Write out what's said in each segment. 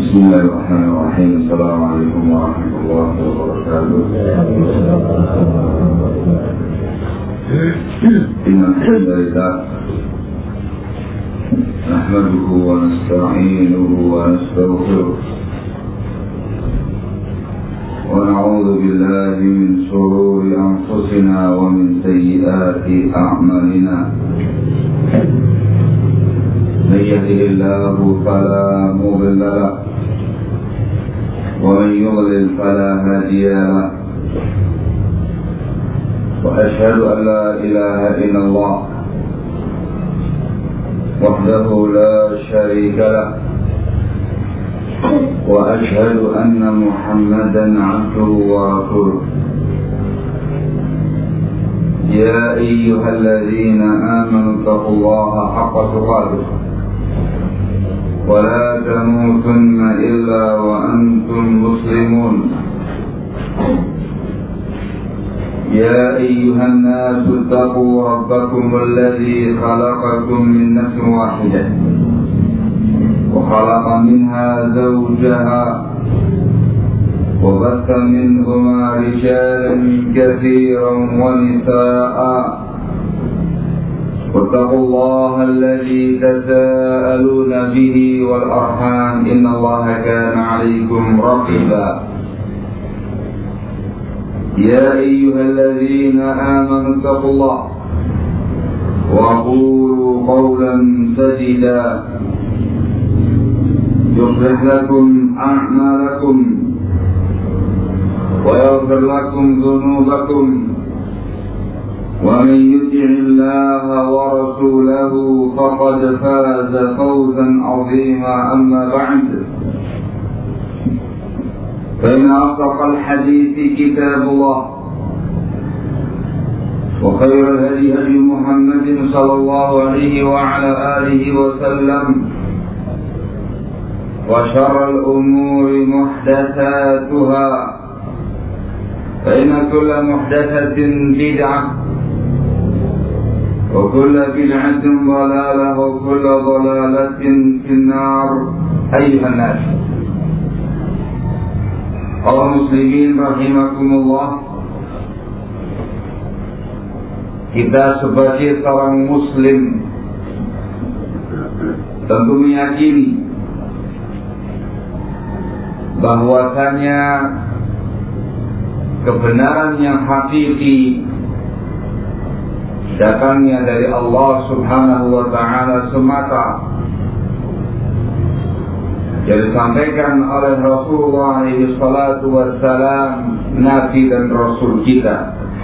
بسم الله الرحمن الرحيم. السلام عليكم ورحمة الله وبركاته. إن الحمد لله نحمده ونستعينه ونستغفره ونعوذ بالله من شرور أنفسنا ومن سيئات أعمالنا. من يهده الله فلا مضل له ومن يضلل فلا هادي له. وأشهد أن لا إله إلا الله وحده لا شريك له، وأشهد أن محمدا عبده ورسوله. يا أيها الذين آمنوا اتقوا الله حق تقاته ولا تموتن إلا وأنتم مسلمون. يا أيها الناس اتقوا ربكم الذي خلقكم من نفس واحدة وخلق منها زوجها وبث منهما رجالا كثيرا ونساء. واتقوا الله الذي تساءلون به والأرحام إن الله كان عليكم رقيبا. يا أيها الذين آمنوا اتقوا الله وقولوا قولا سديدا يصلح لكم أعمالكم ويغفر لكم ذنوبكم، ومن يطع الله ورسوله فقد فاز فوزا عظيما. أما بعد، فإن أصدق الحديث كتاب الله، وخير الهدي هدي محمد صلى الله عليه وعلى آله وسلم، وشر الأمور محدثاتها، فإن كل محدثة بدعة وكل بدعة ضلالة وكل ضلالة في النار. أيها الناس، kaum muslimin rahimakumullah, kita sebagai seorang muslim tentu meyakini bahwasanya kebenaran yang hakiki datangnya dari Allah Subhanahu wa ta'ala semata, yang disampaikan oleh Rasulullah alaihi salatu wassalam, Nabi dan Rasul kita.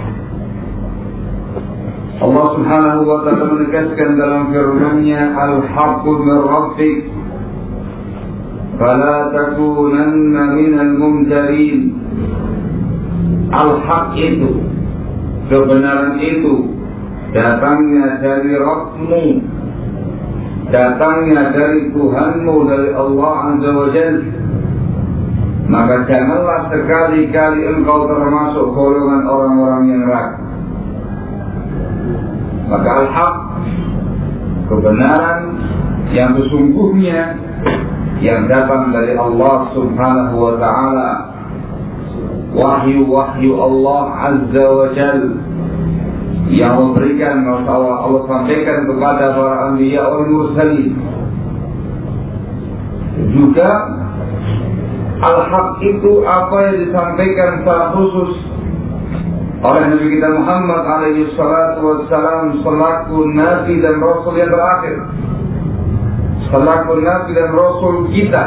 Allah Subhanahu wa ta'ala menegaskan dalam firman-Nya, Al-haqqu min rabbik fala takunanna minal mumtarin. Al-haq itu, kebenaran itu datangnya dari Rabbmu, datangnya dari Tuhanmu, dari Allah Azza wa Jalla. Maka janganlah sekali-kali engkau termasuk golongan orang-orang yang ragu. Maka al-haq, kebenaran yang sesungguhnya, yang datang dari Allah Subhanahu wa ta'ala, wahyu-wahyu Allah Azza wa Jalla yang memberikan, Allah sampaikan kepada para anbiya wal mursalin. Juga al-haq itu apa yang disampaikan secara khusus oleh Nabi kita Muhammad alaihi salatu wassalam selaku Nabi dan Rasul yang terakhir, selaku Nabi dan Rasul kita.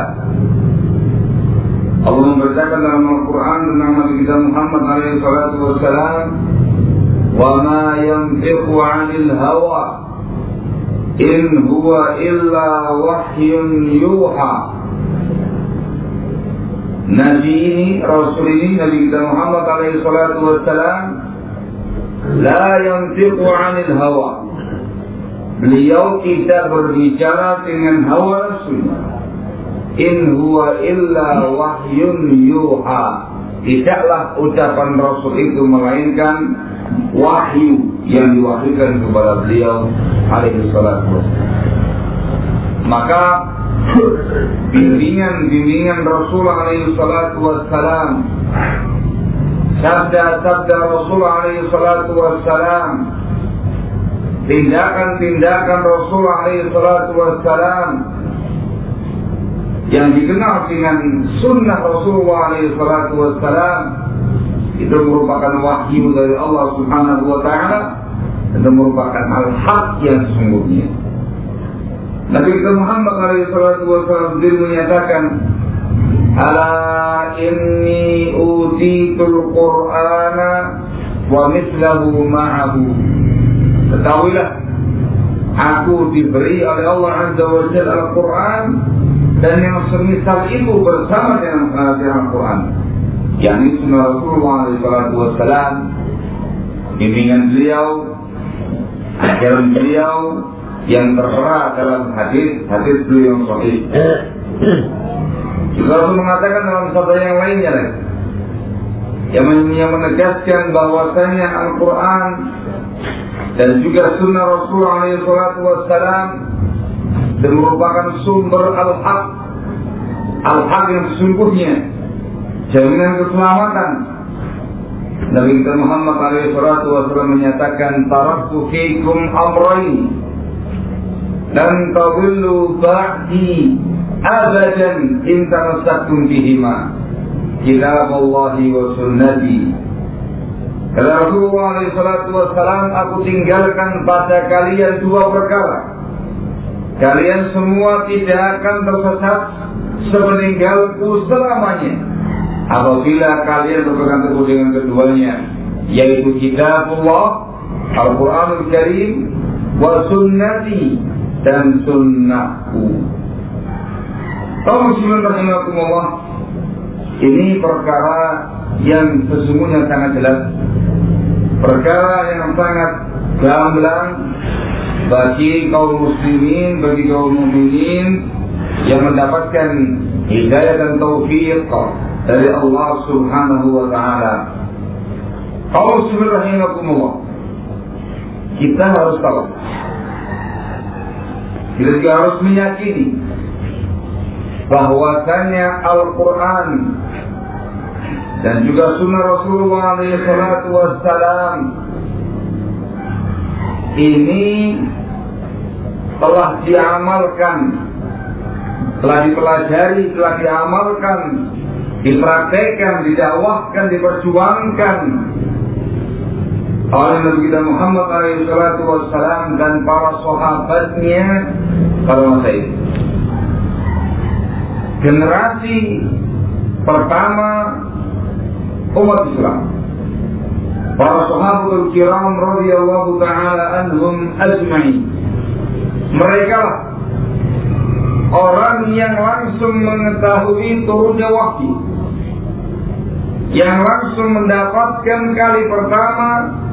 Allah memberitakan dalam Al-Quran tentang Nabi kita Muhammad alaihi salatu wassalam, وَمَا يَنْطِقُ عَنِ الْهَوَى إِنْ هُوَ إِلَّا وَحْيٌ يُوحَى. Nabi ini, Rasul ini, Nabi kita Muhammad alaihi salatu wassalam, la yantiqu 'anil hawa. Beliau tidak berbicara dengan hawa nafsunya. In huwa illa wahyun yuha. Tidaklah ucapan Rasul itu melainkan wahyu yang diwahyukan kepada beliau alaihi salatu wassalam. Maka bimbingan Rasul alaihi salatu wassalam, sabda Rasul alaihi salatu wassalam, tindakan Rasul alaihi salatu wassalam yang dikenal dengan sunnah Rasulullah alaihi salatu wassalam, itu merupakan wahyu dari Allah subhanahu wa ta'ala, itu merupakan al-haq yang sesungguhnya. Nabi kita Muhammad alaihi salatu wassalam sendiri menyatakan, ala inni utitul qur'ana wa mislahu ma'ahu. Ketahuilah, aku diberi oleh Allah azza wa jalla Al-Quran dan yang semisal itu bersama dengan Al-Quran, yakni sunnah Rasulullah alaihi salatu wassalam, bimbingan beliau, ajaran beliau yang tertera dalam hadis beliau yang sahih. Juga Rasul mengatakan dalam sabda yang lainnya yang menegaskan bahwasanya Al-Quran dan juga sunnah Rasulullah alaihi salatu wassalam dan merupakan sumber al-haq yang sesungguhnya, jaminan keselamatan. Nabi kita Muhammad alaihi salatu wassalam menyatakan, taraktu fikum amrayn lan tadillu ba'di abadan in tamassaktum bihima, kitaballahi wa sunnati. Kata Rasulullah alaihi salatu wassalam, aku tinggalkan pada kalian dua perkara. Kalian semua tidak akan tersesat sepeninggalku selamanya apabila kalian berpegang teguh dengan keduanya, yaitu kitabullah Al-Quranul Karim wa sunnati, dan sunnahku. Kaum muslimin rahimakumullah, ini perkara yang sesungguhnya sangat jelas, perkara yang sangat gamblang bagi kaum muslimin, bagi kaum mukminin yang mendapatkan hidayah dan taufik dari Allah subhanahu wa ta'ala. Kaum muslimin rahimakumullah, kita harus tahu, kita juga harus meyakini bahwasanya Al-Quran dan juga sunnah Rasulullah alaihi salatu wassalam ini telah diamalkan, telah dipelajari, telah diamalkan, dipraktekkan, didakwahkan, diperjuangkan oleh Nabi kita Muhammad alaihi salatu wassalam dan para sahabatnya pada masa itu. Generasi pertama umat Islam, para sahabatul kiram radhiyallahu ta'ala anhum ajma'in, mereka lah orang yang langsung mengetahui turunnya wahyu, yang langsung mendapatkan kali pertama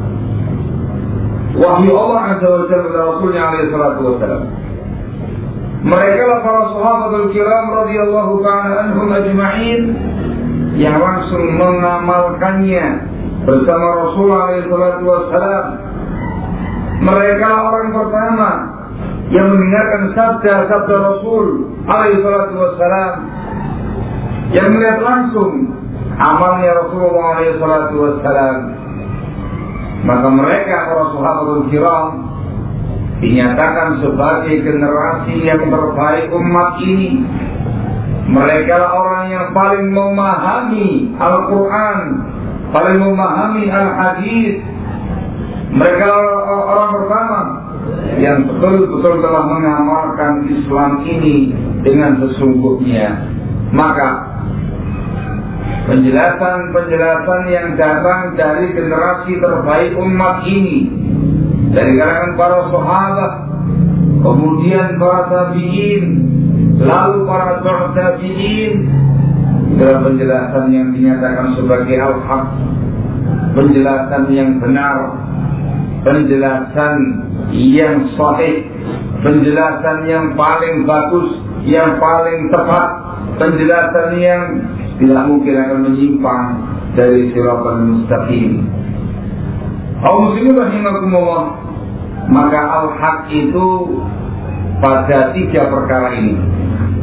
wahyu Allah azza wa jalla kepada Rasulnya alaihi salatu wassalam. Mereka lah para sahabatul kiram radhiyallahu ta'ala anhum ajma'in yang langsung mengamalkannya bersama Rasulullah alaihi salatu wassalam. Mereka lah orang pertama yang mendengarkan sabda Rasul alaihi salatu wassalam, yang melihat langsung amalnya Rasulullah alaihi salatu wassalam. Maka mereka para sahabatul kiram dinyatakan sebagai generasi yang terbaik umat ini. Mereka lah orang yang paling memahami Al-Quran, paling memahami Al-Hadis. Mereka orang pertama yang betul-betul telah mengamalkan Islam ini dengan sesungguhnya. Maka penjelasan yang datang dari generasi terbaik umat ini, dari kalangan para sahabat, kemudian para tabi'in, lalu para tabi'in, dalam penjelasan yang dinyatakan sebagai al-haq, penjelasan yang benar, penjelasan yang sahih, penjelasan yang paling bagus, yang paling tepat, penjelasan yang tidak mungkin akan menyimpang dari siratal mustaqim. Kaum muslimin rahimakumullah, maka al-haq itu pada tiga perkara ini.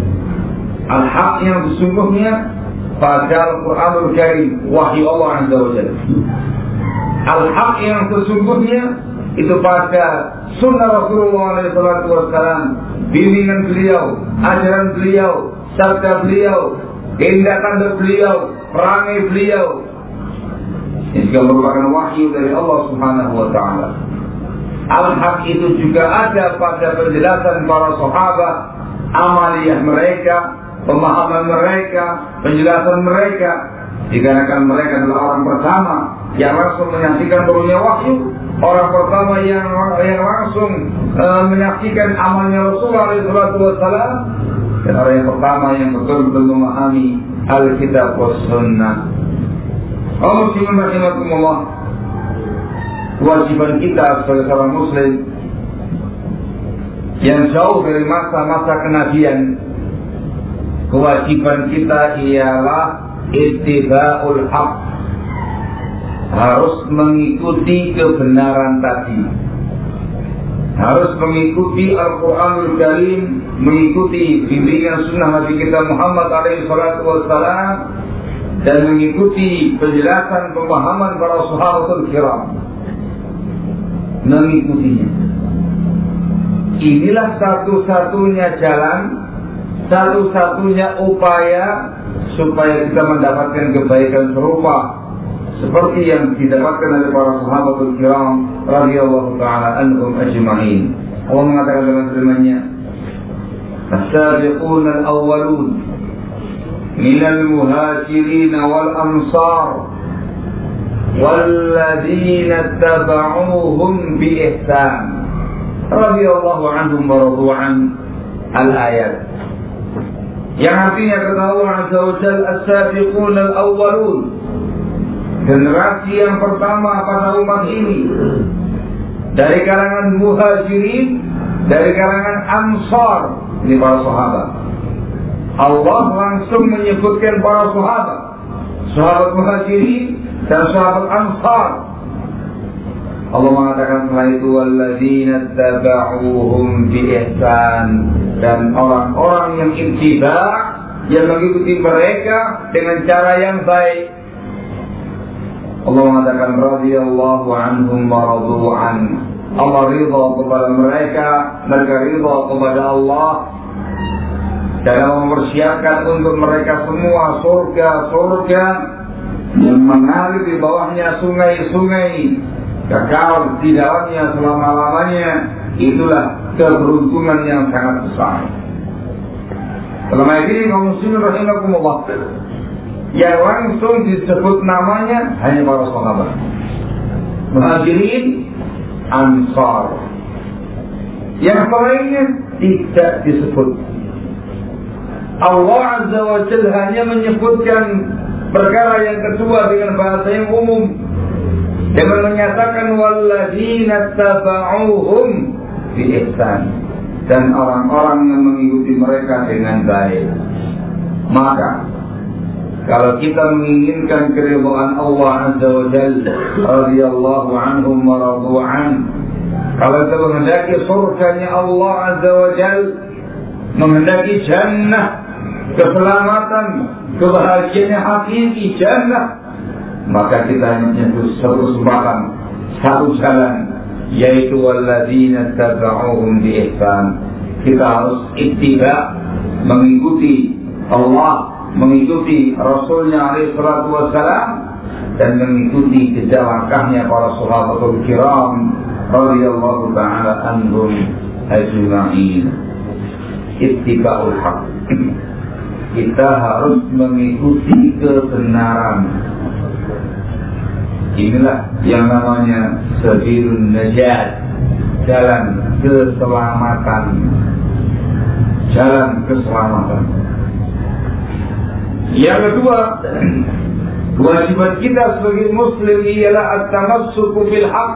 Al-haq yang sesungguhnya pada Al-Quranul Karim, wahyu Allah Azza wa Jalla. Al-haq yang sesungguhnya itu pada sunnah Rasulullah SAW, bimbingan beliau, ajaran beliau, sabda beliau, tindakan beliau, perangai beliau. Ini juga merupakan wahyu dari Allah Subhanahu wa Ta'ala. Al-haq itu juga ada pada penjelasan para sahabat, amaliyah mereka, pemahaman mereka, penjelasan mereka. Dikarenakan mereka adalah orang pertama yang langsung menyaksikan turunnya wahyu, orang pertama yang langsung menyaksikan amalnya Rasulullah SAW, dan orang yang pertama yang betul-betul memahami Alkitab was Sunnah. Allah muslimin rahimakumullah, kewajiban kita sebagai seorang muslim yang jauh dari masa-masa kenabian, kewajiban kita ialah ittiba'ul haq, harus mengikuti kebenaran tadi, harus mengikuti Al-Quranul Karim, mengikuti bimbingan sunnah Nabi kita Muhammad SAW, dan mengikuti penjelasan pemahaman para sahabatul kiram, mengikutinya. Inilah satu-satunya jalan, satu-satunya upaya supaya kita mendapatkan kebaikan serupa seperti yang didapatkan oleh para sahabatul kiram radhiyallahu ta'ala anhum ajma'in. Allah mengatakan dalam firman-Nya, "As-sabiquna al-awwalun minal muhajirin wal ansar walladzina tabauhum bi ihsan radhiyallahu anhum wa radu an." Al-ayat yang artinya kata Allah Azza wa Jalla, as-sabiqun al-awwalun, generasi yang pertama pada umat ini dari kalangan muhajirin, dari kalangan ansar, ini para sahabat. Allah langsung menyebutkan para sahabat, sahabat muhajirin dan sahabat ansar. Allah mengatakan setelah itu, walladzina tabauhum bi ihsan, dan orang-orang yang ittiba, yang mengikuti mereka dengan cara yang baik. Allah mengatakan radhiyallahu anhum wa radu an, Allah ridha kepada mereka, mereka ridha kepada Allah, dalam mempersiapkan untuk mereka semua surga-surga yang mengalir di bawahnya sungai-sungai, kekal di dalamnya selama-lamanya. Itulah keberuntungan yang sangat besar. Selama ini kaum muslimin rahimakumullah, yang langsung disebut namanya hanya para sahabat, muhajirin, ansar. Yang lainnya tidak disebut. Allah Azza wa Jalla hanya menyebutkan perkara yang kedua dengan bahasa yang umum, dengan menyatakan walladzina tabauhum bi ihsan, dan orang-orang yang mengikuti mereka dengan baik. Maka kalau kita menginginkan keridhaan Allah Azza wa Jalla radhiyallahu anhum wa radu an, kalau kita menghendaki surganya Allah Azza wa Jalla, menghendaki jannah, keselamatan, kebahagiaan yang hakiki jannah, maka kita hanya punya satu kesempatan, satu jalan, yaitu walladzina tabauhum bi ihsan. Kita harus ittiba, mengikuti Allah, mengikuti Rasulnya alaihi salatu wassalam, dan mengikuti jejak langkahnya para sahabatul kiram radhiyallahu ta'ala anhum ajma'in. Ittiba'ul haq, kita harus mengikuti kebenaran. Inilah yang namanya sabilun najat, jalan keselamatan, jalan keselamatan. Yang kedua, kewajiban kita sebagai muslim ialah at-tamassuku bil haq.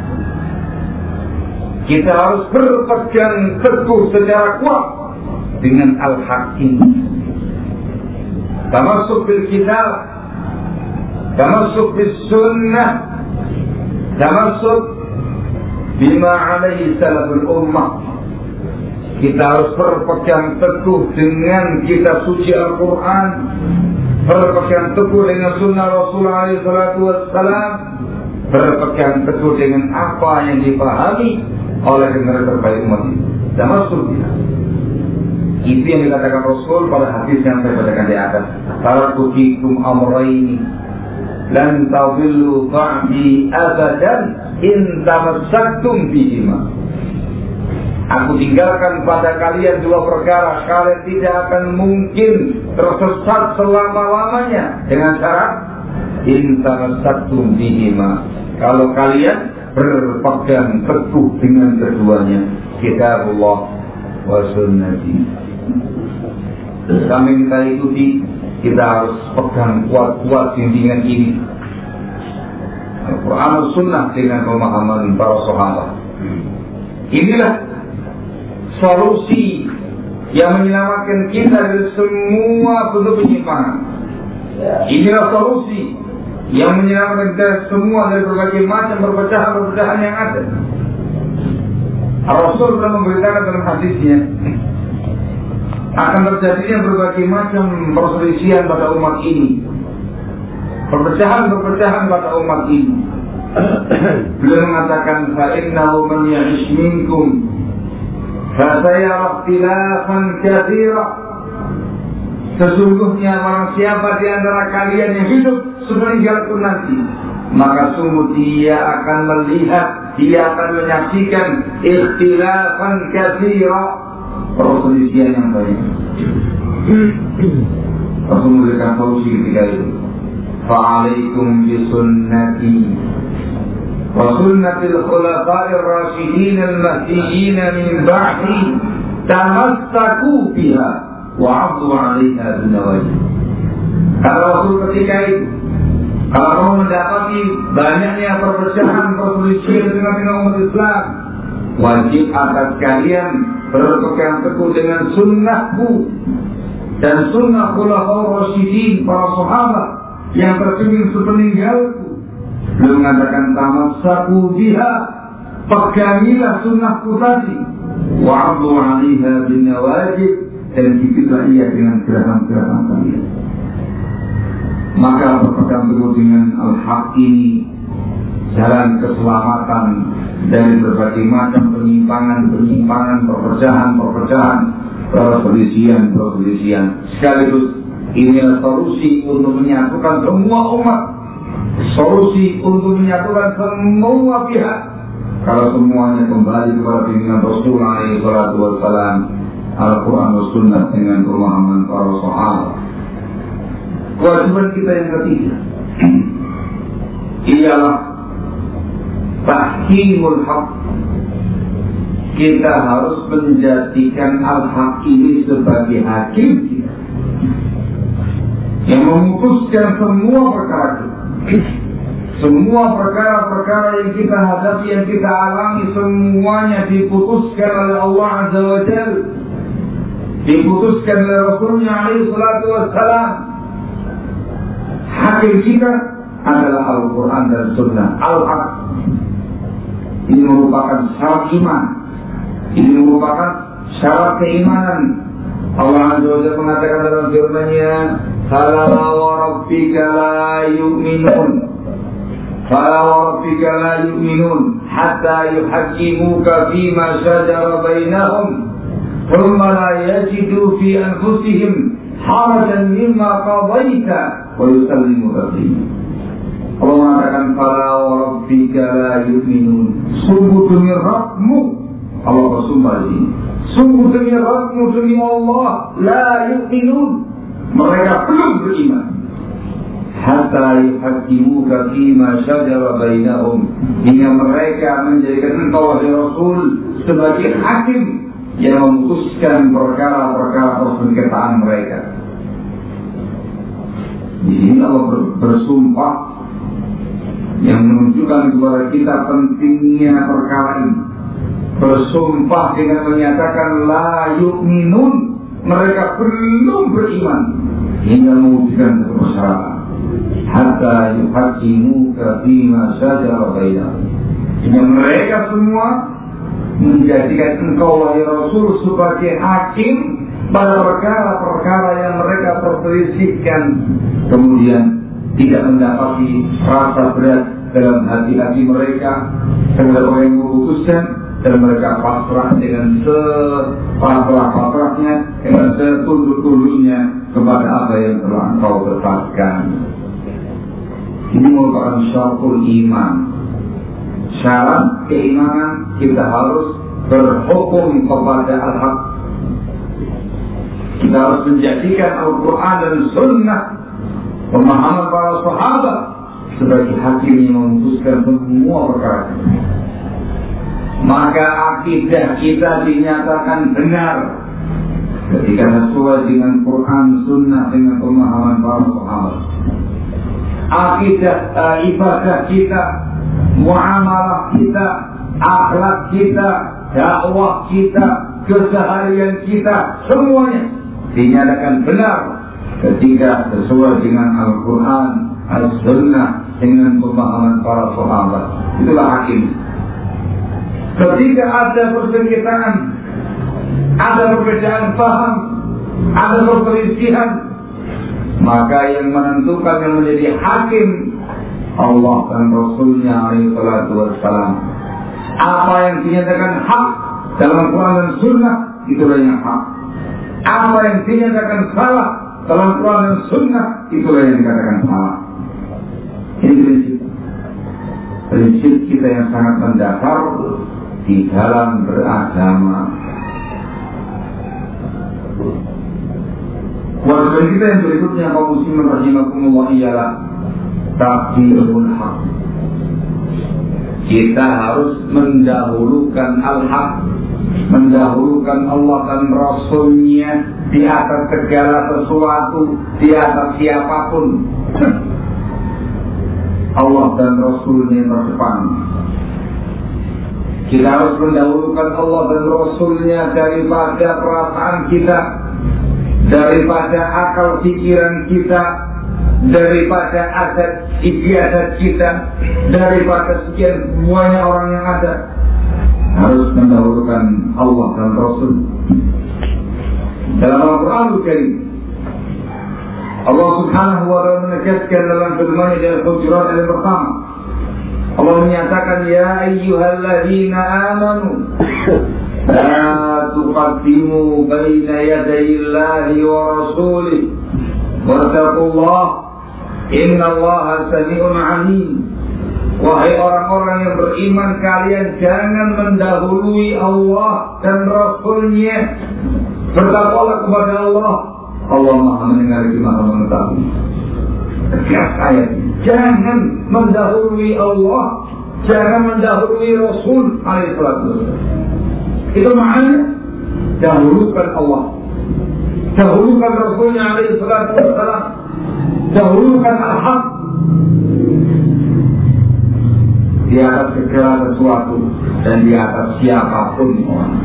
Kita harus berpegang teguh secara kuat dengan al-haq ini. Tamassuk bil kitab, tamassuk bis sunnah, tamassuk bima alaihi salaful ummah. Kita harus berpegang teguh dengan kitab suci Al-Quran, berpegang teguh dengan sunnah Rasulullah SAW, berpegang teguh dengan apa yang dipahami oleh generasi terbaik umat ini. Dan maksudnya itu yang dikatakan Rasul pada hadis yang saya bacakan di atas. Taraktu fikum amrayni lan tadillu ba'di abadan in tamassaktum bihima. Aku tinggalkan pada kalian dua perkara, kalian tidak akan mungkin tersesat selama-lamanya, dengan syarat in tamassaktum bihima, kalau kalian berpegang teguh dengan keduanya, kitabullah wa sunnati. Kami kita ikuti, kita harus pegang kuat-kuat bimbingan ini, Al-Quran dan Sunnah dengan pemahaman para sahabat. Inilah solusi yang menyelamatkan kita dari semua bentuk penyimpangan. Inilah solusi yang menyelamatkan kita semua dari berbagai macam perpecahan-perpecahan yang ada. Rasul telah memberitakan dalam hadisnya akan terjadinya berbagai macam perselisihan pada umat ini, perpecahan-perpecahan pada umat ini. Beliau mengatakan, فَإِنَّهُ مَنْ يَعِشْ مِنْكُمْ فَسَيَرَى اخْتِلَافًا كَثِيرًا. Sesungguhnya barang siapa di antara kalian yang hidup sepeninggalku nanti, maka sungguh dia akan melihat, dia akan menyaksikan ikhtilafan katsira, perselisihan yang banyak. Rasul memberikan solusi ketika itu. Fa'alaikum bisunnati wa sunnatil khulafa'ir rasyidin al-mahdiyyin min ba'di tamassaku biha wa 'addu 'alaiha binawajid. Kata Rasul ketika itu, kalau kamu mendapati banyaknya perpecahan, perselisihan dengan umat Islam, wajib atas kalian berpegang teguh dengan sunnahku dan sunnah khulafa'ur rasyidin, para sahabat yang terpilih sepeninggalku. Beliau mengatakan, tamassaku biha, pegangilah sunnahku tadi, wa'adlu 'alaiha bin nawajib, dan gigitlah ia dengan geraham-geraham kalian. Maka berpegang teguh dengan al-haq ini jalan keselamatan dari berbagai macam penyimpangan, perpecahan, perselisihan. Sekaligus inilah solusi untuk menyatukan semua umat, solusi untuk menyatukan semua pihak. Kalau semuanya kembali kepada bimbingan Rasulullah SAW, Al-Quran dan Sunnah dengan pemahaman para sahabat. Kewajiban kita yang ketiga ialah tahkimul haq. Kita harus menjadikan al-haq ini sebagai hakim kita, yang memutuskan semua perkara kita. Semua perkara-perkara yang kita hadapi, yang kita alami, semuanya diputuskan oleh Allah Azza wa Jalla, diputuskan oleh Rasulnya alaihi salatu wassalam. Hakim kita adalah Al-Quran dan Sunnah, Al-Haq. Ini merupakan syarat iman, ini merupakan syarat keimanan. Allah Azza wa Jalla mengatakan dalam firman-Nya, "Fala wa rabbika la yu'minun, fala wa rabbika la yu'minun hatta yuhaqqimuka fima shajara bainahum, thumma la yajidu fi anfusihim harajan mimma qadaita wa yusallimu taslima." Allah mengatakan, "Fala wa rabbika la yu'minun." Sungguh demi Rabbmu, Allah bersumpah di sini. Sungguh demi Rabbmu, demi Allah, la yu'minun, mereka belum beriman. Hatta yuhaqqimuka fima shajara bainahum, hingga mereka menjadikan engkau wahai Rasul sebagai hakim yang memutuskan perkara-perkara persengketaan mereka. Di sini Allah bersumpah yang menunjukkan kepada kita pentingnya perkara ini. Bersumpah dengan menyatakan la yu'minun, mereka belum beriman, hingga mewujudkan satu persyaratan. Hatta yuhaqqimuka fima shajara bainahum, hingga mereka semua menjadikan engkau wahai Rasul sebagai hakim pada perkara-perkara yang mereka perselisihkan, kemudian tidak mendapati rasa berat dalam hati-hati mereka terhadap orang yang memutuskan, dan mereka pasrah dengan sepasrah-pasrahnya, dengan setunduk-tunduknya kepada apa yang telah engkau tetapkan. Ini merupakan syaratul iman. Syarat keimanan, kita harus berhukum kepada al-haq. Kita harus menjadikan Al-Quran dan Sunnah, pemahaman para sahabat, sebagai hakim yang memutuskan semua perkara. Maka akidah kita dinyatakan benar ketika sesuai dengan Quran, Sunnah, dengan pemahaman para sahabat. Akidah ibadah kita, muamalah kita, akhlak kita, dakwah kita, keseharian kita, semuanya dinyatakan benar ketika sesuai dengan Al-Quran, Al-Sunnah, dengan pemahaman para sahabat. Itulah hakim. Ketika ada persengketaan, ada perbedaan paham, ada perselisihan, maka yang menentukan, yang menjadi hakim, Allah dan Rasulnya alaihi salatu wassalam. Apa yang dinyatakan hak dalam Quran dan Sunnah, itulah yang hak. Apa yang dinyatakan salah dalam Quran dan Sunnah, itulah yang dikatakan salah. Ini prinsip kita yang sangat mendasar di dalam beragama. Wajib kita yang berikutnya, kaum muslimin rahimakumullah, ialah taqdirul haq. Kita harus mendahulukan al-haq, mendahulukan Allah dan Rasulnya di atas segala sesuatu, di atas siapapun. Allah dan Rasulnya yang terdepan. Kita harus mendahulukan Allah dan Rasulnya daripada perasaan kita, daripada akal pikiran kita, daripada adat istiadat kita, daripada sekian semuanya orang yang ada. Harus mendahulukan Allah dan Rasul. Dalam Al-Quran Al-Karim, Allah Subhanahu wa ta'ala menegaskan dalam firman-Nya dalam Hujurat ayat pertama, Allah menyatakan, ya ayyuhalladzina amanu la tuqaddimu baina yadayillahi wa rasulih wattaqullah innallaha sami'un 'alim. Wahai orang-orang yang beriman, kalian jangan mendahului Allah dan Rasulnya. Bertakwalah kepada Allah. Allah Maha mendengar, Maha mengetahui. Tegas ayat. Jangan mendahului Allah, jangan mendahului Rasul alaihi salatu wasallam. Itu maknanya dahulukan Allah, dahulukan Rasulnya alaihi salatu wasallam, dahulukan al-haq di atas segala sesuatu dan di atas siapapun orang.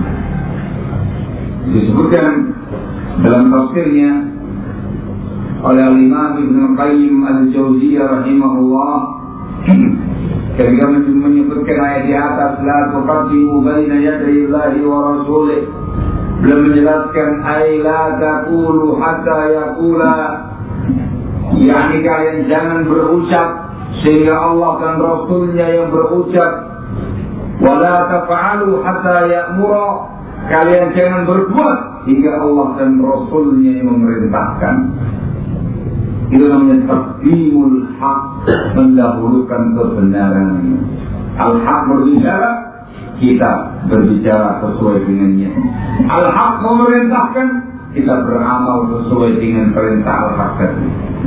Disebutkan dalam tafsirnya oleh Imam Ibnu Qayyim Al-Jauziyah rahimahullah, ketika menyebutkan ayat di atas, la tuqaddimu baina yaday Allahi wa rasulih, belum menjelaskan ay la taqulu hatta yaqula, yakni kalian jangan berucap sehingga Allah dan Rasulnya yang berucap, wala taf'alu hatta ya'mura, kalian jangan berbuat hingga Allah dan Rasulnya yang memerintahkan. Itu namanya taqdimul haq, mendahulukan kebenaran. Al-haq berbicara, kita berbicara sesuai dengannya. Al-haq memerintahkan, kita beramal sesuai dengan perintah al-haq tadi.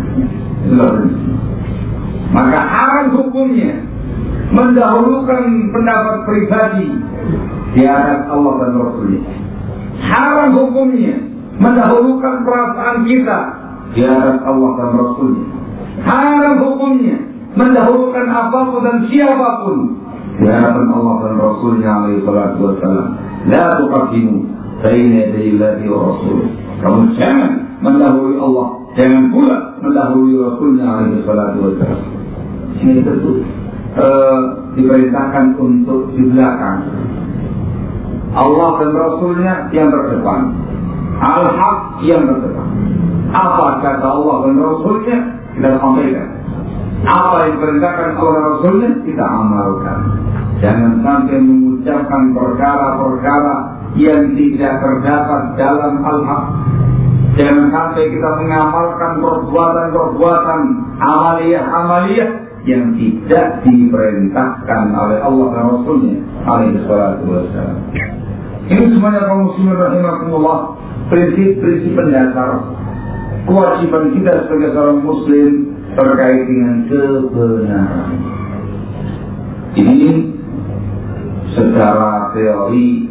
Maka haram hukumnya mendahulukan pendapat pribadi di atas Allah dan Rasulnya. Haram hukumnya mendahulukan perasaan kita di atas Allah dan Rasulnya. Haram hukumnya mendahulukan apapun dan siapapun di hadapan Allah dan Rasulnya alaihi salatu wassalam. La tuqaddimu baina yaday Allahi wa rasulih. Kamu jangan mendahului Allah, jangan pula mendahului Rasulnya alaihi salatu wassalam. Ini tentu diperintahkan untuk di belakang. Allah dan Rasulnya yang terdepan, al-haq yang terdepan. Apa kata Allah dan Rasulnya kita sampaikan, apa yang diperintahkan oleh Rasulnya kita amalkan. Jangan sampai mengucapkan perkara-perkara yang tidak terdapat dalam al-haq. Jangan sampai kita mengamalkan perbuatan-perbuatan amaliyah-amaliyah yang tidak diperintahkan oleh Allah dan Rasulnya alaihi salatu wassalam. Ini semuanya kaum muslimin rahimakumullah, prinsip-prinsip pendasar kewajiban kita sebagai seorang muslim terkait dengan kebenaran. Ini secara teori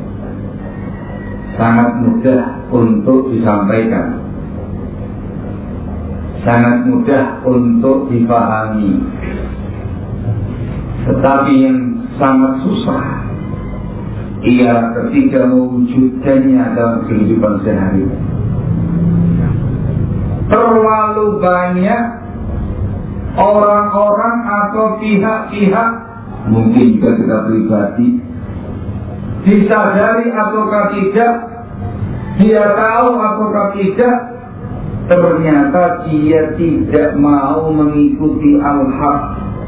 sangat mudah untuk disampaikan, sangat mudah untuk dipahami, tetapi yang sangat susah ia ketika mewujudkannya dalam kehidupan sehari. Terlalu banyak orang-orang atau pihak-pihak, mungkin juga kita pribadi, disadari ataukah tidak, dia tahu ataukah tidak, ternyata dia tidak mau mengikuti al-haq,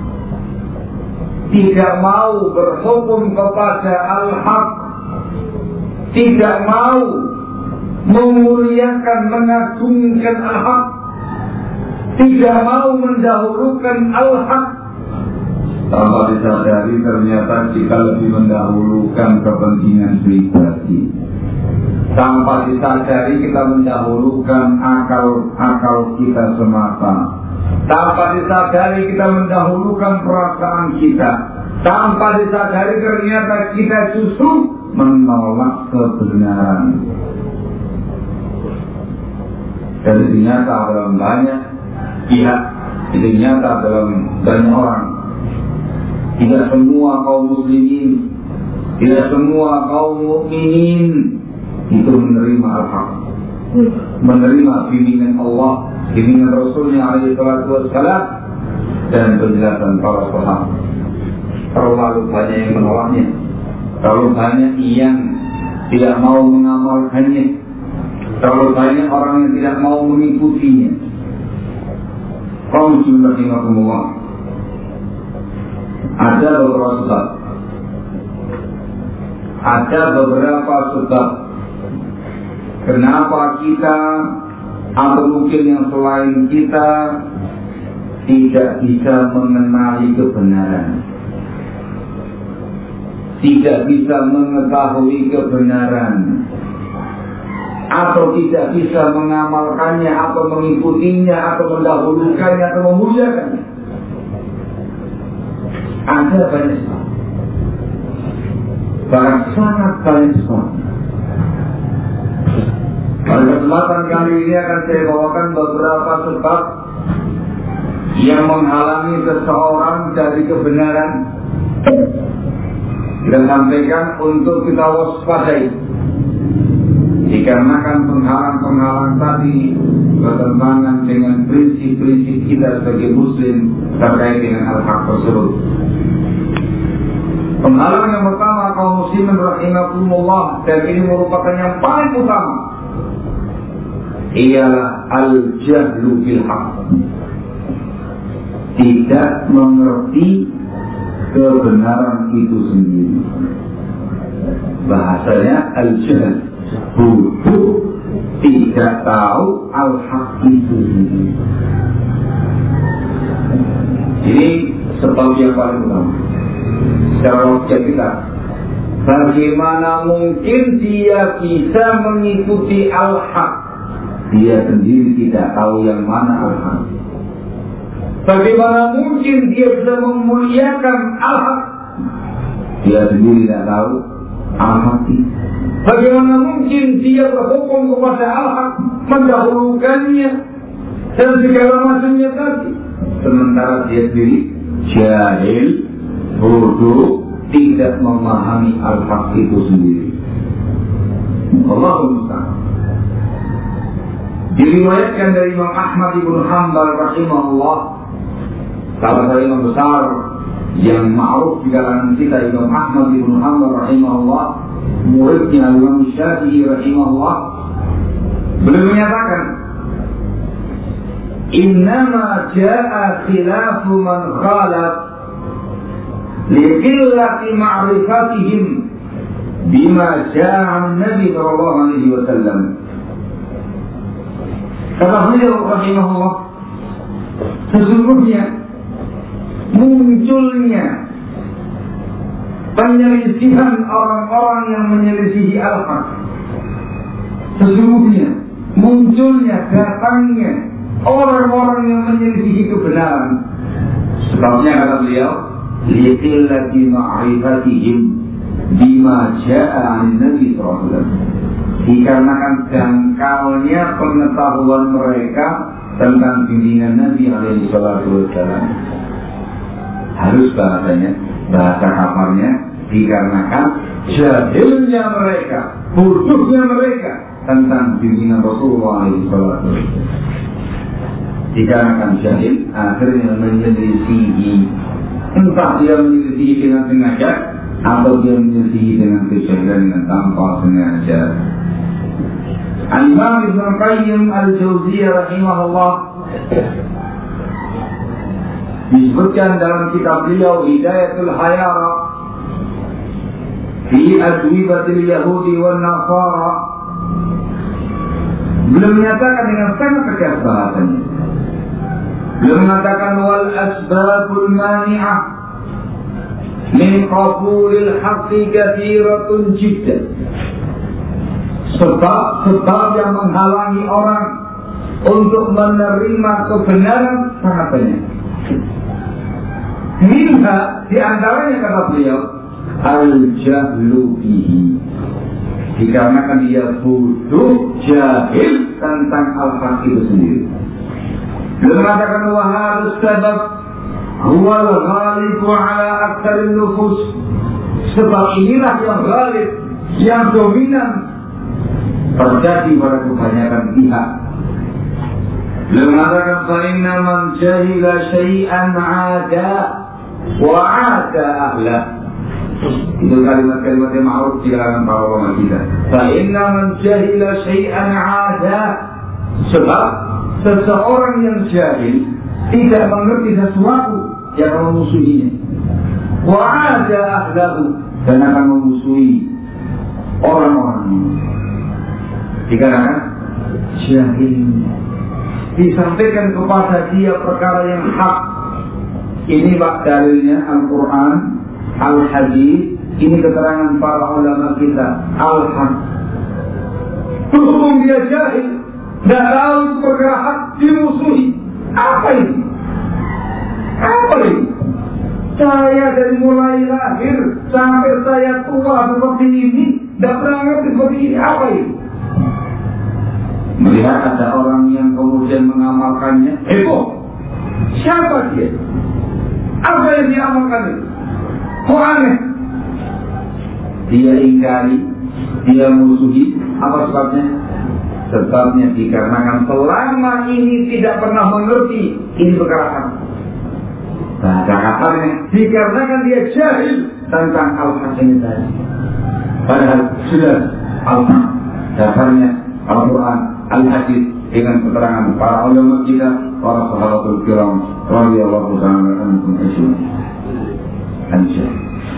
tidak mau berhukum kepada al-haq, tidak mau memuliakan, mengagungkan al-haq, tidak mau mendahulukan al-haq. Tanpa disadari ternyata kita lebih mendahulukan kepentingan pribadi. Tanpa disadari kita mendahulukan akal kita semata. Tanpa disadari kita mendahulukan perasaan kita. Tanpa disadari ternyata kita justru menolak kebenaran. Dan itu nyata dalam banyak pihak, itu nyata dalam banyak orang. Tidak semua kaum muslimin, tidak semua kaum mukminin itu menerima al-haq, menerima bimbingan Allah, bimbingan Rasulnya alaihi salatu wassalam, dan penjelasan para sahabat. Terlalu banyak yang menolaknya, terlalu banyak yang tidak mau mengamalkannya, terlalu banyak orang yang tidak mau mengikutinya. Kaum muslimin rahimakumullah, ada beberapa sebab kenapa kita atau mungkin yang selain kita tidak bisa mengenali kebenaran, tidak bisa mengetahui kebenaran, atau tidak bisa mengamalkannya, atau mengikutinya, atau mendahulukannya, atau memuliakannya. Ada banyak sebab, bahkan sangat banyak sebab. Pada kesempatan kali ini akan saya bawakan beberapa sebab yang menghalangi seseorang dari kebenaran. Kita sampaikan untuk kita waspadai, dikarenakan penghalang-penghalang tadi bertentangan dengan prinsip-prinsip kita sebagai muslim terkait dengan al-haq tersebut. Penghalang yang pertama kaum muslimin rahimakumullah, dan ini merupakan yang paling utama, ialah al-jahlu bil haq, tidak mengerti kebenaran itu sendiri. Bahasanya al-jahl, bodoh, tidak tahu al-haq itu sendiri. Ini sebab yang paling utama. Secara objek kita, bagaimana mungkin dia bisa mengikuti al-haq, dia sendiri tidak tahu yang mana al-haq. Bagaimana mungkin dia bisa memuliakan al-haq, dia sendiri tidak tahu al-haq. Bagaimana mungkin dia berhukum kepada al-haq, mendahulukannya dan segala macamnya tadi, sementara dia sendiri jahil, bodoh, tidak memahami al-haq itu sendiri. Allahumma musta'an. Diriwayatkan dari Imam Ahmad ibn Hanbal rahimahullah, salah satu imam besar yang ma'ruf di kalangan kita, Imam Ahmad ibn Hanbal rahimahullah, muridnya Imam Syafi'i rahimahullah, beliau menyatakan, innama jaa khilafu man khalaf liqillati ma'rifatihim bima jaa an Nabi sallallahu alaihi wasallam. Kata beliau rahimahullah, sesungguhnya munculnya penyelisihan orang-orang yang menyelisihi al-haq, sesungguhnya munculnya, datangnya orang-orang yang menyelisihi kebenaran, sebabnya kata beliau, liqillati ma'rifatihim bima jaa an Nabi sallallahu alaihi wasallam, dikarenakan dangkalnya pengetahuan mereka tentang bimbingan Nabi alaihi wasallam. Harus bahasanya, bahasa kafarnya, dikarenakan jahilnya mereka, bodohnya mereka tentang bimbingan Rasulullah alaihi wasallam. Dikarenakan jahil, akhirnya menyelisihi, entah dia menyelisihi dengan sengaja atau dia menyelisihi dengan kejahilan dengan tanpa sengaja. Al-Imam Ibn Qayyim Al-Jauziyah rahimahullah disebutkan dalam kitab beliau Hidayatul Hayara fi Ajwibatil Yahudi wal Nasara, beliau menyatakan dengan sangat tegas bahasanya, beliau mengatakan wal asbabul mani'ah min qabulil haqqi kathiratun jiddan, sebab yang menghalangi orang untuk menerima kebenaran sangat banyak. Minha, di antaranya kata beliau, al-jahlu bihi, dikarenakan dia bodoh, jahil tentang al-haq itu sendiri. Beliau mengatakan wahadus sabab huwal ghalibu ala aktsaril nufus, sebab inilah yang ghalib, yang dominan terjadi pada kebanyakan pihak. Beliau mengatakan fa'inna man jahila syai'an 'ada wa 'ada ahlah. Itu kalimat-kalimat yang ma'ruf di kalangan para ulama kita. Fa'inna man jahila syai'an 'ada, sebab seseorang yang jahil tidak mengerti sesuatu yang memusuhinya. Wa 'ada ahlahu, dan akan memusuhi orang-orangnya. Dikarenakan jahil, disampaikan kepada dia perkara yang hak. Ini bak dalilnya Al-Quran, Al-Hadis, ini keterangan para ulama kita, Al-Haq. Berhubung dia jahil, tidak tahu perkara hak, dimusuhi. Apa ini? Apa ini? Saya dari mulai lahir sampai saya tua seperti ini, tidak pernah ngerti seperti ini. Apa ini? Melihat ada orang yang kemudian mengamalkannya, heboh. Siapa dia? Apa yang dia amalkan itu? Kok aneh? Dia ingkari, dia musuhi. Apa sebabnya? Sebabnya dikarenakan selama ini tidak pernah mengerti ini perkara. Bahasa kasarnya, dikarenakan dia jahil tentang al-haq ini tadi. Padahal sudah al-haq, dasarnya Al-Quran, Al-Hadis, dengan keterangan para ulama kita, para sahabatul kiram radhiyallahu ta'ala anhum ajma'in.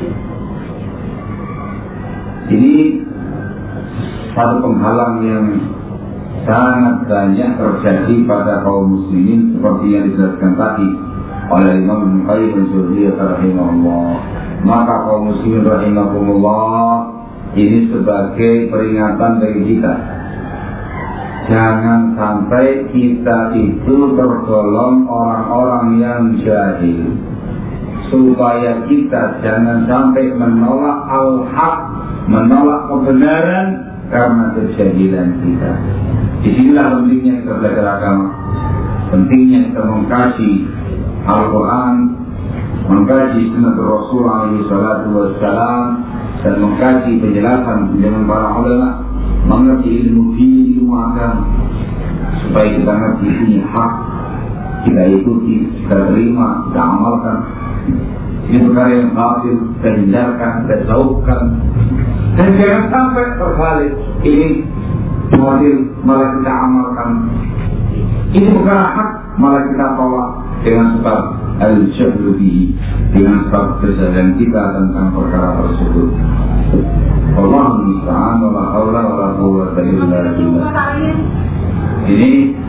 Ini satu penghalang yang sangat banyak terjadi pada kaum muslimin seperti yang dijelaskan tadi oleh Imam Ibn Qayyim Al-Jauziyah rahimahullah. Maka kaum muslimin rahimahullah, ini sebagai peringatan bagi kita, jangan sampai kita itu tergolong orang-orang yang jahil, supaya kita jangan sampai menolak al-haq, menolak kebenaran karena kejahilan kita. Disinilah pentingnya kita belajar agama, pentingnya kita mengkaji Al-Quran, mengkaji sunnah Rasul SAW, dan mengkaji penjelasan para ulama, mengerti ilmu dini, ilmu agama, supaya kita mengerti ini hak, kita ikuti, kita terima, kita amalkan. Ini perkara yang batil, terhindarkan, terjauhkan. Dan jangan sampai terbalik. Ini batil malah kita amalkan. Ini perkara hak malah kita tolak dengan sebab al-jahlu bihi, dengan sebab kesadaran kita tentang perkara tersebut. Allahu musta'an wa la haula wa la quwwata illa billah. Ini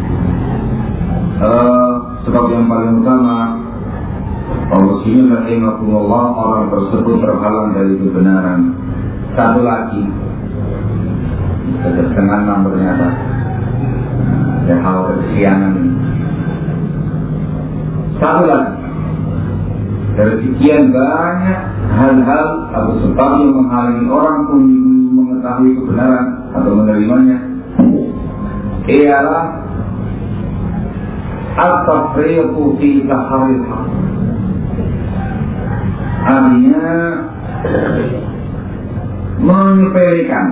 sebab yang paling utama. Allah muslimin rahimahumullah, orang tersebut terhalang dari kebenaran. Satu lagi, kesenangan ternyata ya hal kesianan ini. Satu lagi, dari sekian banyak hal-hal atau sebab yang menghalangi orang untuk mengetahui kebenaran atau menerimanya, ialah at-tafriqu fi taharil haq. Artinya menyepelekan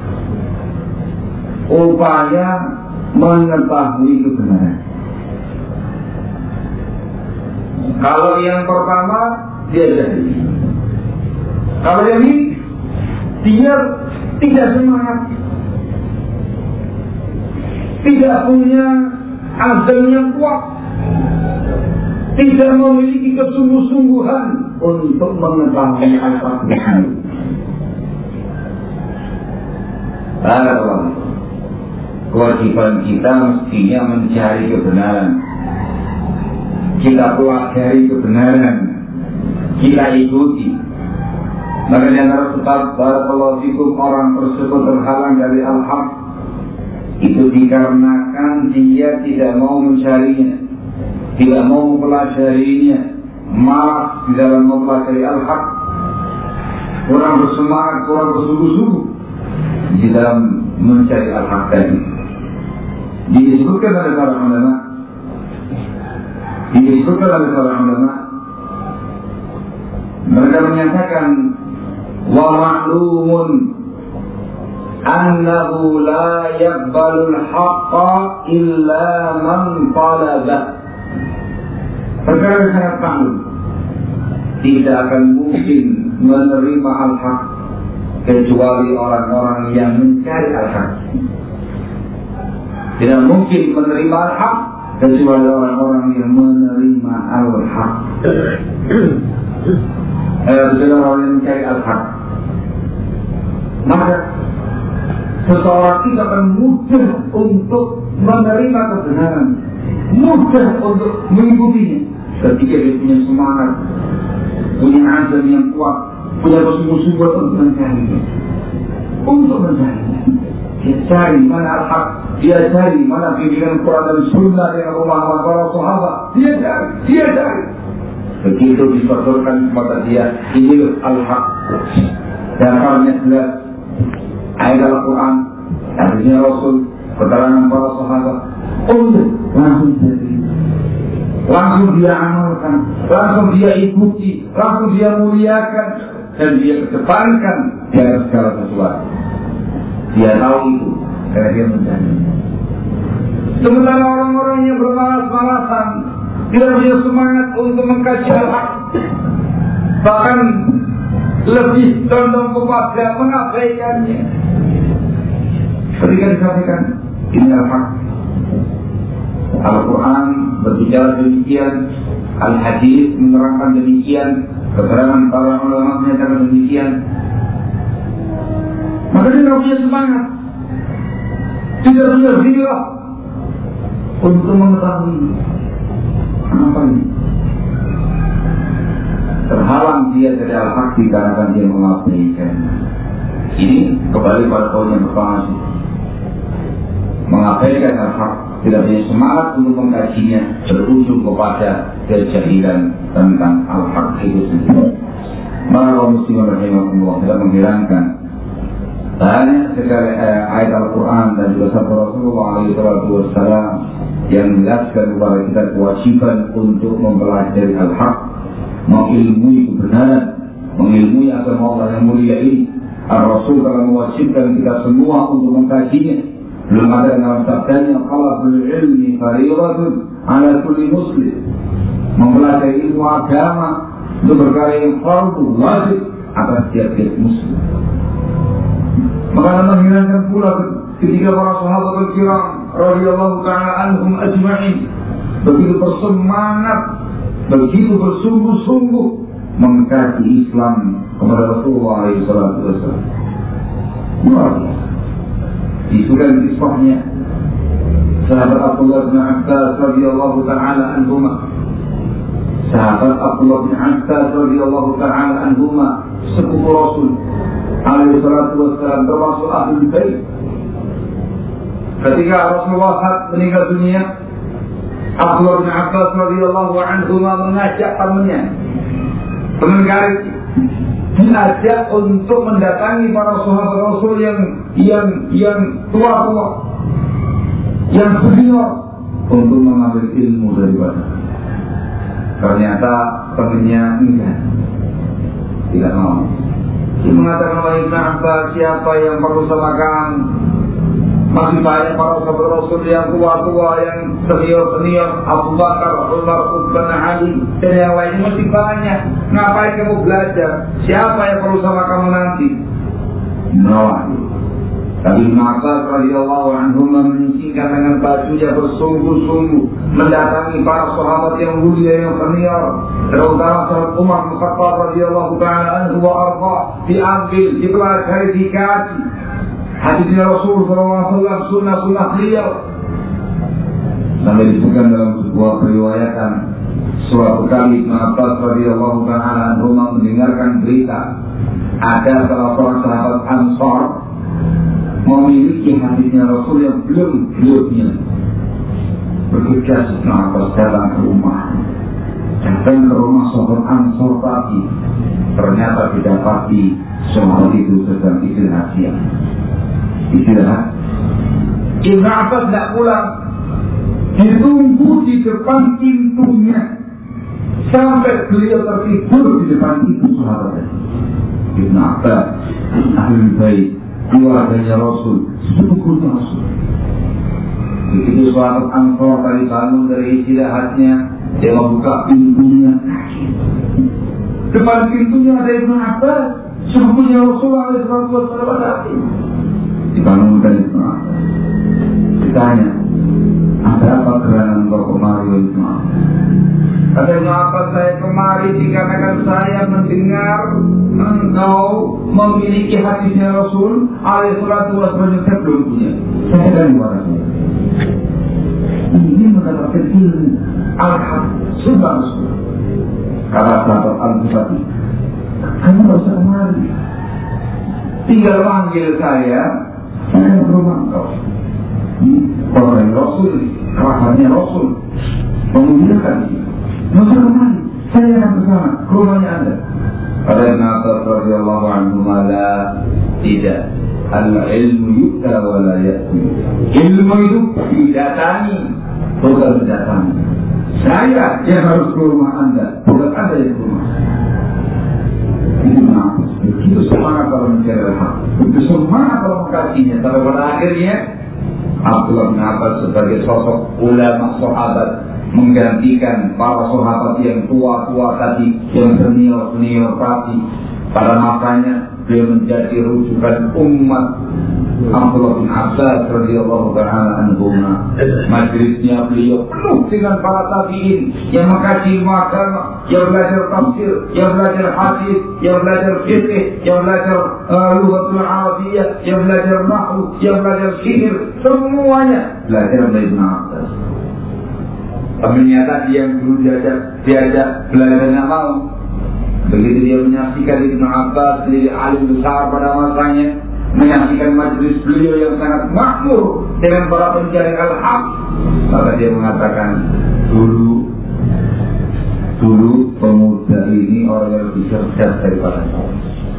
upaya mengetahui kebenaran. Kalau yang pertama dia jahil, kalau yang ini dia tidak semangat, tidak punya azam yang kuat, tidak memiliki kesungguh-sungguhan untuk mengetahui al-haq. Kewajiban kita mestinya mencari kebenaran, kita pelajari kebenaran, kita ikuti. Maka di antara sebab barakallahu fikum orang tersebut terhalang dari al-haq itu dikarenakan dia tidak mau mencarinya, tidak mau mempelajarinya, malas di dalam mempelajari al-haq, kurang bersemangat, kurang bersungguh-sungguh di dalam mencari al-haq tadi. Disebutkan oleh para ulama, mereka menyatakan wa ma'lumun annahu la yaqbalul haqqa illa man talaba. Perkara sangat maklum, tidak akan mungkin menerima al-haq kecuali orang-orang yang mencari al-haq. Tidak mungkin menerima al-haq kecuali orang-orang yang menerima al-haq. Kecuali orang yang mencari al-haq. Maka seseorang tidak akan mudah untuk menerima kebenaran, mudah untuk mengikutinya ketika dia punya semangat, punya azam yang kuat, punya kesungguh-sungguh untuk mencarinya. Dia cari mana al-haq, dia cari mana bimbingan Quran dan Sunnah yang pemahaman para sahabat, dia cari. Begitu disodorkan kepada dia, ini al-haq, dasarnya jelas, ayat Al-Quran, hadisnya Rasul, keterangan para sahabat, langsung jadi, langsung dia amalkan, langsung dia ikuti, langsung dia muliakan, dan dia kedepankan di atas segala sesuatu. Dia tahu itu karena dia mencari. Sementara orang-orang yang bermalas-malasan, dia punya semangat untuk mengkaji al-haq, bahkan lebih condong kepada mengabaikannya. Ketika disampaikan ini al-haq, Al-Quran berbicara demikian, Al-Hadis menerangkan demikian, keterangan para ulama menyatakan demikian, maka dia tidak punya semangat, tidak punya gairah untuk mengetahui apa ini. Terhalang dia dari al-haq dikarenakan dia mengabaikan. Ini kembali pada poin yang pertama, mengabaikan al-haq, tidak punya semangat untuk mengkajinya, berujung kepada kejahilan tentang al-haq itu sendiri. Maka kaum muslimin rahimahumullah tidak menghilangkan banyak sekali ayat Al-Quran dan juga sabda Rasulullah SAW yang menjelaskan kepada kita kewajiban untuk mempelajari al-haq, mengilmui kebenaran, mengilmui agama Allah yang mulia ini. Al-Rasul telah mewajibkan kita semua untuk mengkajinya. Belum ada dalam sabdanya talabul ilmi fariidatun ala kulli muslim. Mempelajari ilmu agama Itu perkara yang fardu wajib atas tiap-tiap muslim. Maka Allah mengingatkan pula ketika para sahabat al-kiram radhiyallahu ta'ala anhum ajma'in begitu bersemangat, begitu bersungguh-sungguh mengkaji Islam kepada Rasulullah SAW. Luar biasa. Disebutkan kisahnya sahabat Abdullah bin Abbas radhiyallahu ta'ala anhuma. Sahabat Abdullah bin Abbas radhiyallahu ta'ala anhuma, sepupu Rasul alaihi salatu wassalam, termasuk ahli bait. Ketika Rasulullah meninggal dunia, Abdullah bin Abbas radhiyallahu anhuma mengajak teman karib, diajak untuk mendatangi para sahabat Rasul yang tua-tua, yang senior, untuk mengambil ilmu daripada. Ternyata temannya enggak, tidak mau. Dia mengatakan kepada Ibn Abbas, siapa yang perlu sama kamu? Masih banyak para sahabat Rasul yang tua-tua, yang senior-senior, Abu Bakar, Umar, Utsman, Ali, dan yang lainnya masih banyak. Ngapain kamu belajar? Siapa yang perlu sama kamu nanti? Menolak. Tapi Ibn Abbas radhiyallahu anhu menyingkirkan dengan bajunya bersungguh-sungguh mendatangi para sahabat yang mulia, yang senior, terutama sahabat Umar bin Khattab radhiyallahu ta'ala anhu wa arda, diambil, dipelajari, dikaji hadisnya Rasul SAW, sunnah-sunnah beliau. Sampai disebutkan dalam sebuah periwayatan, suatu kali Ibn Abbas radhiyallahu ta'ala anhu mendengarkan berita ada salah seorang sahabat Ansar memiliki hadisnya Rasul yang belum punya. Bergegas Ibn Abbas datang ke rumah sahabat Ansar tadi. Ternyata didapati sahabat itu sedang istirahat. Ibn Abbas tidak pulang, ditunggu di depan pintunya sampai beliau tertidur di depan pintu sahabat. Ibn Abbas ahli bait, keluarganya Rasul, sepupunya Rasul. Begitu sahabat Ansar tadi bangun dari istirahatnya, dia membuka pintunya. Depan pintunya ada Ibn Abbas, sepupunya Rasulullah SAW. Dibangunkan Ibn Abbas. Ditanya, ada apa gerangan kau kemari Ibn Abbas? Kata Ibn Abbas, saya kemari dikarenakan saya mendengar engkau memiliki hadisnya Rasul SAW, saya belum punya. Saya akan kepada saya. Ini mendapatkan ilmu al-haq sunnah Rasul. Kata sahabat Al-Bukati, kamu tidak usah kemari, tinggal panggil saya akan ke rumah engkau. Orang Rasul, kerabatnya Rasul memuliakan dia. Tidak usah kemari, saya akan ke sana, ke rumahnya Anda. Kata Ibn Abbas radhiyallahu anhu, la, tidak. Al-ilmu yu'ta wa la ya'ti. Ilmu itu didatangi, bukan mendatangi. Saya yang harus ke rumah Anda, bukan Anda yang ke rumah. Ini Abbas begitu semangat kalau mencari al-haq, begitu semangat kalau mengkajinya, sampai pada akhirnya Abdullah bin Abbas sebagai sosok ulama sahabat menggantikan para sahabat yang tua-tua tadi, yang senior-senior tadi. Pada masanya beliau menjadi rujukan umat. Abdullah bin Abbas radhiyallahu ta'ala anhuma, majlisnya beliau penuh dengan para tabi'in yang mengkaji agama, yang belajar tafsir, yang belajar hadis, yang belajar fikih, yang belajar lughatul arabiyyah, yang belajar nahwu, yang belajar sihir, semuanya belajar dari Ibn Abbas. Ternyata dia yang dulu diajak belajarnya mau. Begitu dia menyaksikan Ibn Abbas menjadi alim besar pada masanya, menyaksikan majelis beliau yang sangat makmur dengan para pencari al-haq, maka dia mengatakan, dulu pemuda ini orang yang lebih cerdas daripada saya.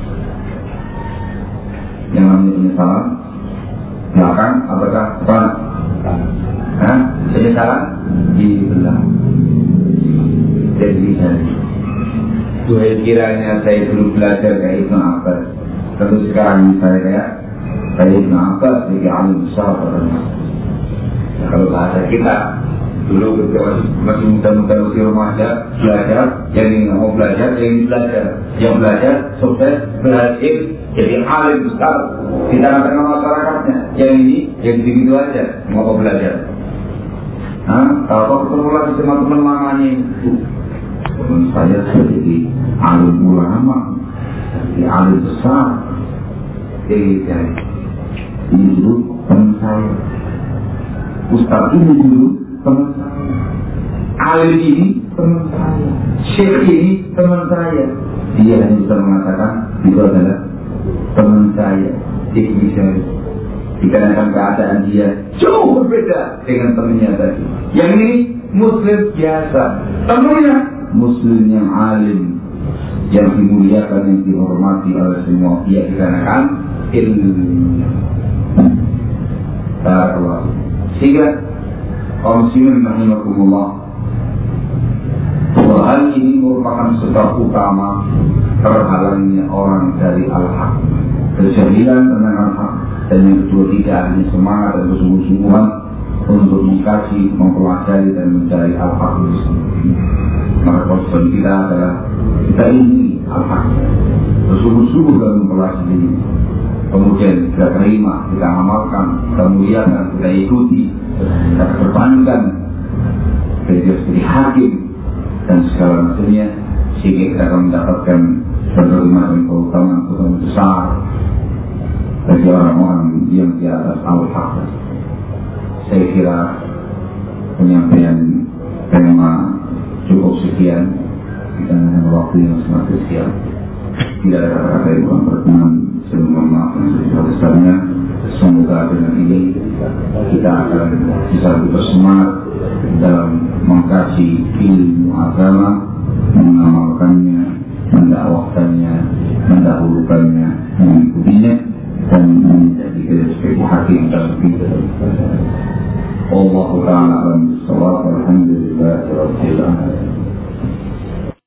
Yang namanya penyesalan belakang apakah depan? Penyesalan di belakang. Jadi Tuhai kiranya saya dulu belajar kayak Ibn Abbas, tentu sekarang saya kayak Ibn Abbas sebagai alim besar. Kalau bahasa kita dulu ketika masih muda-muda usia remaja belajar, yang ini nggak mau belajar, yang belajar sukses berhasil jadi alim besar di tengah-tengah masyarakatnya, yang ini yang begitu aja mau belajar. Kalau ketemu lagi sama teman lamanya itu, teman saya jadi alim ulama, jadi alim besar, ini dulu teman saya, ustaz ini dulu teman saya, alim ini teman saya, syekh ini teman saya. Dia hanya bisa mengatakan itu adalah teman saya, bisa dikarenakan keadaan dia jauh berbeda dengan temannya tadi. Yang ini muslim biasa, temannya muslim yang alim, yang dimuliakan, yang dihormati oleh semua pihak dikarenakan ilmu. Sehingga kaum muslimin rahimakumullah, hal ini merupakan sebab utama terhalangnya orang dari al-haq, kejahilan tentang al-haq, dan yang kedua tidak adanya semangat dan kesungguh-sungguhan untuk mengkaji, mempelajari dan mencari al-haq itu sendiri. Maka konsep kita adalah kita ini al-haq, bersungguh-sungguh dalam mempelajari, kemudian kita terima, kita amalkan, kita muliakan, kita ikuti, kita perbankan, kita seperti hakim dan segala macamnya, sehingga kita akan mendapatkan berbagai macam keutamaan besar bagi orang-orang yang di atas al-haq. Saya kira penyampaian tema cukup sekian, kita dengan waktu yang semakin siap. Tidak ada kata-kata yang kurang berkenan, saya mohon maaf yang sebesar-besarnya. Semoga dengan ini kita akan bisa bersemangat dalam mengkaji ilmu agama, mengamalkannya, mendakwahkannya, mendahulukannya, mengikutinya, dan menjadikan sebagai hakim dalam hidup. Allahu ta'ala alam bisawab, alhamdulillah rabbil alamin.